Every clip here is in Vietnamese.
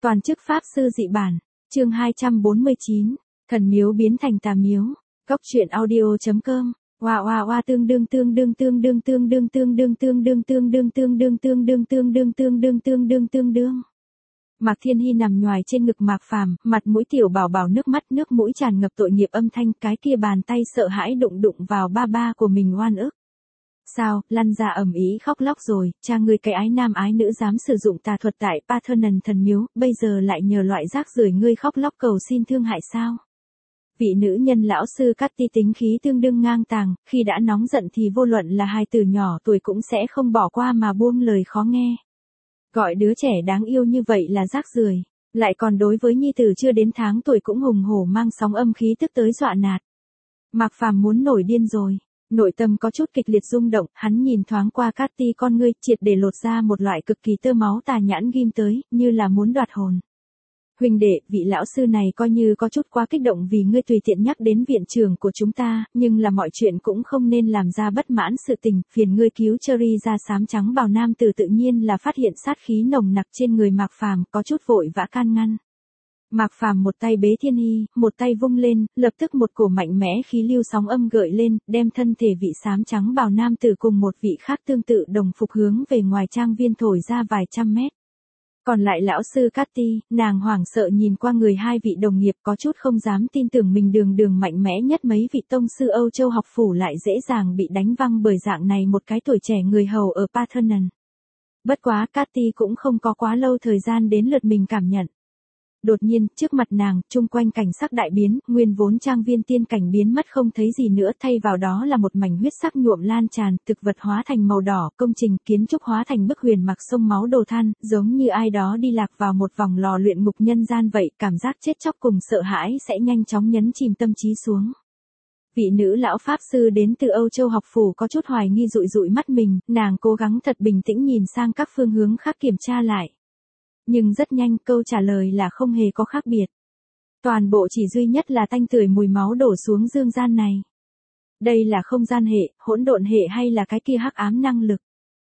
Toàn chức pháp sư dị bản, chương 249, thần miếu biến thành tà miếu. Góc truyện audio.com. Wow wow wow tương đương tương đương tương đương tương đương tương đương tương đương tương đương tương đương tương đương tương đương tương đương tương đương tương đương. Mạc Thiên Hi nằm nhoài trên ngực Mạc Phàm, mặt mũi tiểu bảo bảo nước mắt nước mũi tràn ngập tội nghiệp âm thanh, cái kia bàn tay sợ hãi đụng đụng vào ba ba của mình oan ức. Sao, lăn ra ầm ĩ khóc lóc rồi, cha ngươi cái ái nam ái nữ dám sử dụng tà thuật tại Parthenon thần miếu, bây giờ lại nhờ loại rác rưởi ngươi khóc lóc cầu xin thương hại sao? Vị nữ nhân lão sư Cathy tính khí tương đương ngang tàng, khi đã nóng giận thì vô luận là hài tử nhỏ tuổi cũng sẽ không bỏ qua mà buông lời khó nghe. Gọi đứa trẻ đáng yêu như vậy là rác rưởi, lại còn đối với nhi tử chưa đến tháng tuổi cũng hùng hổ mang sóng âm khí tức tới dọa nạt. Mạc Phàm muốn nổi điên rồi. Nội tâm có chút kịch liệt rung động, hắn nhìn thoáng qua Cathy con ngươi, triệt để lột ra một loại cực kỳ tơ máu tà nhãn ghim tới, như là muốn đoạt hồn. Huynh đệ, vị lão sư này coi như có chút quá kích động vì ngươi tùy tiện nhắc đến viện trưởng của chúng ta, nhưng là mọi chuyện cũng không nên làm ra bất mãn sự tình, phiền ngươi cứu Cherry ra xám trắng bào nam tử tự nhiên là phát hiện sát khí nồng nặc trên người Mạc Phàm, có chút vội vã can ngăn. Mạc Phàm một tay bế Thiên Hi, một tay vung lên, lập tức một cổ mạnh mẽ khí lưu sóng âm gợi lên, đem thân thể vị xám trắng bào nam tử cùng một vị khác tương tự đồng phục hướng về ngoài trang viên thổi ra vài trăm mét. Còn lại lão sư Cathy, nàng hoảng sợ nhìn qua người hai vị đồng nghiệp có chút không dám tin tưởng mình đường mạnh mẽ nhất mấy vị tông sư Âu Châu học phủ lại dễ dàng bị đánh văng bởi dạng này một cái tuổi trẻ người hầu ở Parthenon. Bất quá Cathy cũng không có quá lâu thời gian đến lượt mình cảm nhận. Đột nhiên, trước mặt nàng, chung quanh cảnh sắc đại biến, nguyên vốn trang viên tiên cảnh biến mất không thấy gì nữa, thay vào đó là một mảnh huyết sắc nhuộm lan tràn, thực vật hóa thành màu đỏ, công trình kiến trúc hóa thành bức huyền mặc sông máu đồ than, giống như ai đó đi lạc vào một vòng lò luyện ngục nhân gian vậy, cảm giác chết chóc cùng sợ hãi sẽ nhanh chóng nhấn chìm tâm trí xuống. Vị nữ lão pháp sư đến từ Âu Châu học phủ có chút hoài nghi dụi dụi mắt mình, nàng cố gắng thật bình tĩnh nhìn sang các phương hướng khác kiểm tra lại. Nhưng rất nhanh câu trả lời là không hề có khác biệt. Toàn bộ chỉ duy nhất là tanh tưởi mùi máu đổ xuống dương gian này. Đây là không gian hệ, hỗn độn hệ hay là cái kia hắc ám năng lực?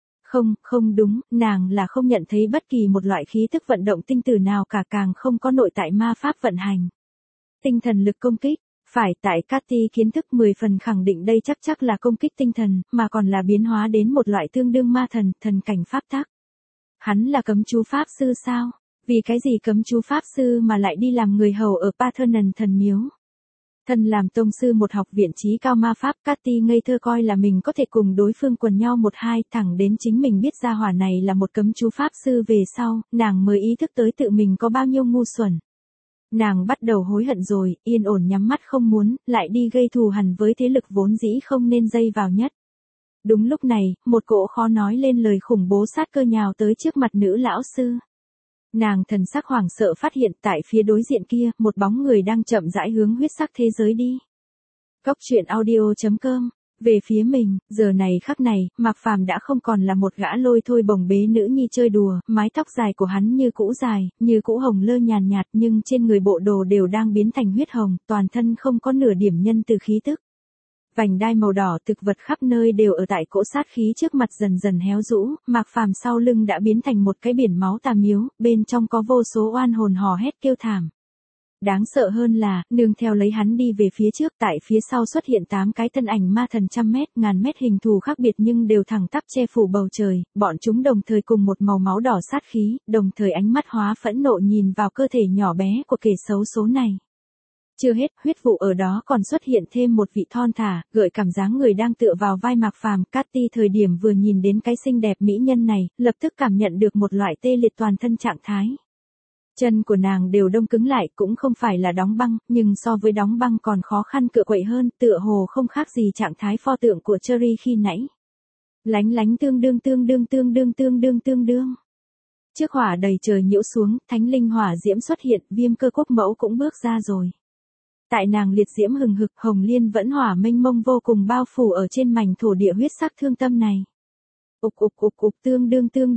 Không đúng, nàng là không nhận thấy bất kỳ một loại khí thức vận động tinh tử nào cả, càng không có nội tại ma pháp vận hành. Tinh thần lực công kích, phải, tại Cathy kiến thức 10 phần khẳng định đây chắc là công kích tinh thần, mà còn là biến hóa đến một loại tương đương ma thần, thần cảnh pháp tác. Hắn là cấm chú pháp sư sao? Vì cái gì cấm chú pháp sư mà lại đi làm người hầu ở Parthenon thần miếu? Thân làm tông sư một học viện trí cao ma pháp, Cathy ngây thơ coi là mình có thể cùng đối phương quần nhau một hai, thẳng đến chính mình biết ra hỏa này là một cấm chú pháp sư về sau, nàng mới ý thức tới tự mình có bao nhiêu ngu xuẩn. Nàng bắt đầu hối hận rồi, yên ổn nhắm mắt không muốn, lại đi gây thù hằn với thế lực vốn dĩ không nên dây vào nhất. Đúng lúc này, một cỗ khó nói lên lời khủng bố sát cơ nhào tới trước mặt nữ lão sư. Nàng thần sắc hoảng sợ phát hiện tại phía đối diện kia, một bóng người đang chậm rãi hướng huyết sắc thế giới đi. Góc truyện audio.com. Về phía mình, giờ này khắc này, Mạc Phàm đã không còn là một gã lôi thôi bồng bế nữ nhi chơi đùa, mái tóc dài của hắn như cũ dài, như cũ hồng lơ nhàn nhạt, nhưng trên người bộ đồ đều đang biến thành huyết hồng, toàn thân không có nửa điểm nhân từ khí tức. Vành đai màu đỏ thực vật khắp nơi đều ở tại cỗ sát khí trước mặt dần dần héo rũ, Mạc Phàm sau lưng đã biến thành một cái biển máu tà miếu, bên trong có vô số oan hồn hò hét kêu thảm. Đáng sợ hơn là, nương theo lấy hắn đi về phía trước, tại phía sau xuất hiện 8 cái thân ảnh ma thần trăm mét, ngàn mét hình thù khác biệt nhưng đều thẳng tắp che phủ bầu trời, bọn chúng đồng thời cùng một màu máu đỏ sát khí, đồng thời ánh mắt hóa phẫn nộ nhìn vào cơ thể nhỏ bé của kẻ xấu số này. Chưa hết, huyết vụ ở đó còn xuất hiện thêm một vị thon thả, gợi cảm dáng người đang tựa vào vai Mạc Phàm. Cathy thời điểm vừa nhìn đến cái xinh đẹp mỹ nhân này, lập tức cảm nhận được một loại tê liệt toàn thân trạng thái. Chân của nàng đều đông cứng lại, cũng không phải là đóng băng, nhưng so với đóng băng còn khó khăn cựa quậy hơn, tựa hồ không khác gì trạng thái pho tượng của Cherry khi nãy. Lánh lánh tương đương. Trước hỏa đầy trời nhiễu xuống, thánh linh hỏa diễm xuất hiện, Viêm Cơ Quốc mẫu cũng bước ra rồi. Tại nàng liệt diễm hừng hực, hồng liên vẫn hỏa mênh mông vô cùng bao phủ ở trên mảnh thổ địa huyết sắc thương tâm này. Ục tương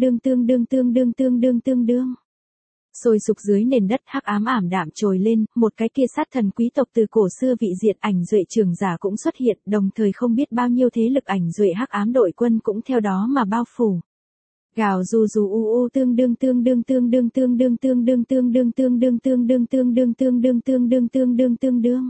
đương. Sôi sục dưới nền đất hắc ám ảm đạm trồi lên, một cái kia sát thần quý tộc từ cổ xưa vị diệt ảnh duệ trưởng giả cũng xuất hiện, đồng thời không biết bao nhiêu thế lực ảnh duệ hắc ám đội quân cũng theo đó mà bao phủ. Gào rù rù u u tương đương tương đương tương đương tương đương tương đương tương đương tương đương tương đương tương đương tương đương tương đương tương đương tương đương.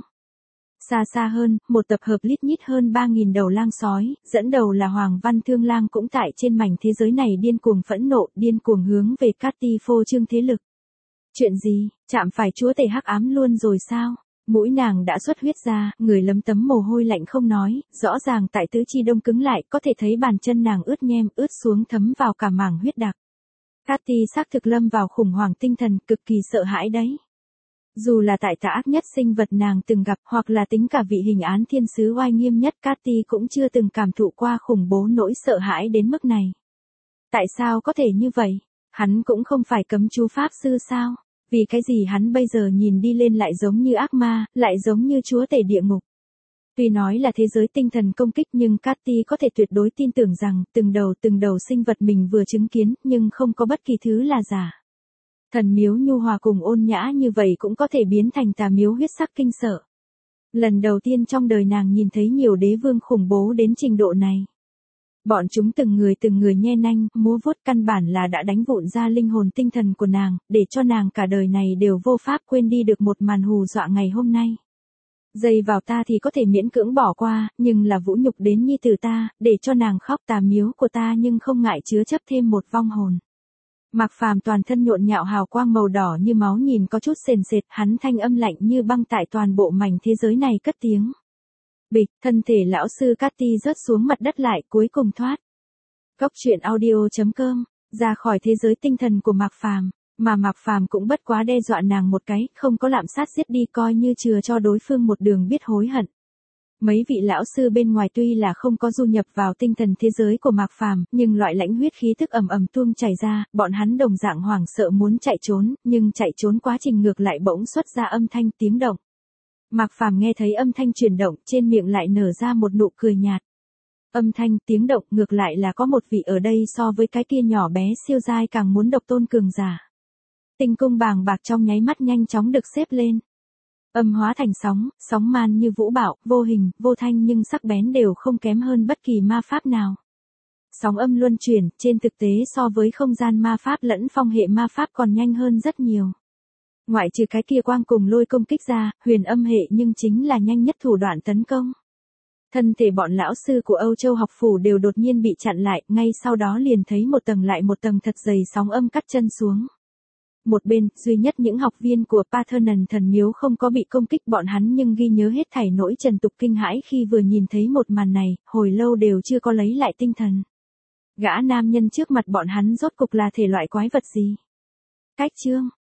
Xa xa hơn, một tập hợp lít nhít hơn 3.000 đầu lang sói, dẫn đầu là Hoàng Văn Thương Lang cũng tại trên mảnh thế giới này điên cuồng phẫn nộ, điên cuồng hướng về Cát-ti phô trương thế lực. Chuyện gì, chạm phải chúa tể hắc ám luôn rồi sao? Mũi nàng đã xuất huyết ra, người lấm tấm mồ hôi lạnh không nói, rõ ràng tại tứ chi đông cứng lại, có thể thấy bàn chân nàng ướt nhem, ướt xuống thấm vào cả mảng huyết đặc. Cát-ti xác thực lâm vào khủng hoảng tinh thần, cực kỳ sợ hãi đấy. Dù là tại tà ác nhất sinh vật nàng từng gặp, hoặc là tính cả vị hình án thiên sứ oai nghiêm nhất, Cát-ti cũng chưa từng cảm thụ qua khủng bố nỗi sợ hãi đến mức này. Tại sao có thể như vậy? Hắn cũng không phải cấm chú pháp sư sao? Vì cái gì hắn bây giờ nhìn đi lên lại giống như ác ma, lại giống như chúa tể địa ngục. Tuy nói là thế giới tinh thần công kích nhưng Cát-ti có thể tuyệt đối tin tưởng rằng từng đầu sinh vật mình vừa chứng kiến nhưng không có bất kỳ thứ là giả. Thần miếu nhu hòa cùng ôn nhã như vậy cũng có thể biến thành tà miếu huyết sắc kinh sợ. Lần đầu tiên trong đời nàng nhìn thấy nhiều đế vương khủng bố đến trình độ này. Bọn chúng từng người nhe nanh, múa vuốt căn bản là đã đánh vụn ra linh hồn tinh thần của nàng, để cho nàng cả đời này đều vô pháp quên đi được một màn hù dọa ngày hôm nay. Dây vào ta thì có thể miễn cưỡng bỏ qua, nhưng là vũ nhục đến nhi tử ta, để cho nàng khóc tà miếu của ta nhưng không ngại chứa chấp thêm một vong hồn. Mạc Phàm toàn thân nhộn nhạo hào quang màu đỏ như máu nhìn có chút sền sệt, hắn thanh âm lạnh như băng tại toàn bộ mảnh thế giới này cất tiếng. Bịch, thân thể lão sư Cát-ti rớt xuống mặt đất lại, cuối cùng thoát. Góc truyện audio.com, ra khỏi thế giới tinh thần của Mạc Phàm, mà Mạc Phàm cũng bất quá đe dọa nàng một cái, không có lạm sát giết đi coi như chừa cho đối phương một đường biết hối hận. Mấy vị lão sư bên ngoài tuy là không có du nhập vào tinh thần thế giới của Mạc Phàm, nhưng loại lãnh huyết khí tức ầm ầm tuôn chảy ra, bọn hắn đồng dạng hoảng sợ muốn chạy trốn, nhưng chạy trốn quá trình ngược lại bỗng xuất ra âm thanh tiếng động. Mạc Phàm nghe thấy âm thanh chuyển động, trên miệng lại nở ra một nụ cười nhạt. Âm thanh, tiếng động, ngược lại là có một vị ở đây so với cái kia nhỏ bé siêu giai càng muốn độc tôn cường giả. Tinh cung bàng bạc trong nháy mắt nhanh chóng được xếp lên. Âm hóa thành sóng, sóng man như vũ bão, vô hình, vô thanh nhưng sắc bén đều không kém hơn bất kỳ ma pháp nào. Sóng âm luân chuyển, trên thực tế so với không gian ma pháp lẫn phong hệ ma pháp còn nhanh hơn rất nhiều. Ngoại trừ cái kia quang cùng lôi công kích ra, huyền âm hệ nhưng chính là nhanh nhất thủ đoạn tấn công. Thân thể bọn lão sư của Âu Châu học phủ đều đột nhiên bị chặn lại, ngay sau đó liền thấy một tầng lại một tầng thật dày sóng âm cắt chân xuống. Một bên, duy nhất những học viên của Parthenon thần miếu không có bị công kích bọn hắn nhưng ghi nhớ hết thảy nỗi trần tục kinh hãi khi vừa nhìn thấy một màn này, hồi lâu đều chưa có lấy lại tinh thần. Gã nam nhân trước mặt bọn hắn rốt cục là thể loại quái vật gì? Cách chương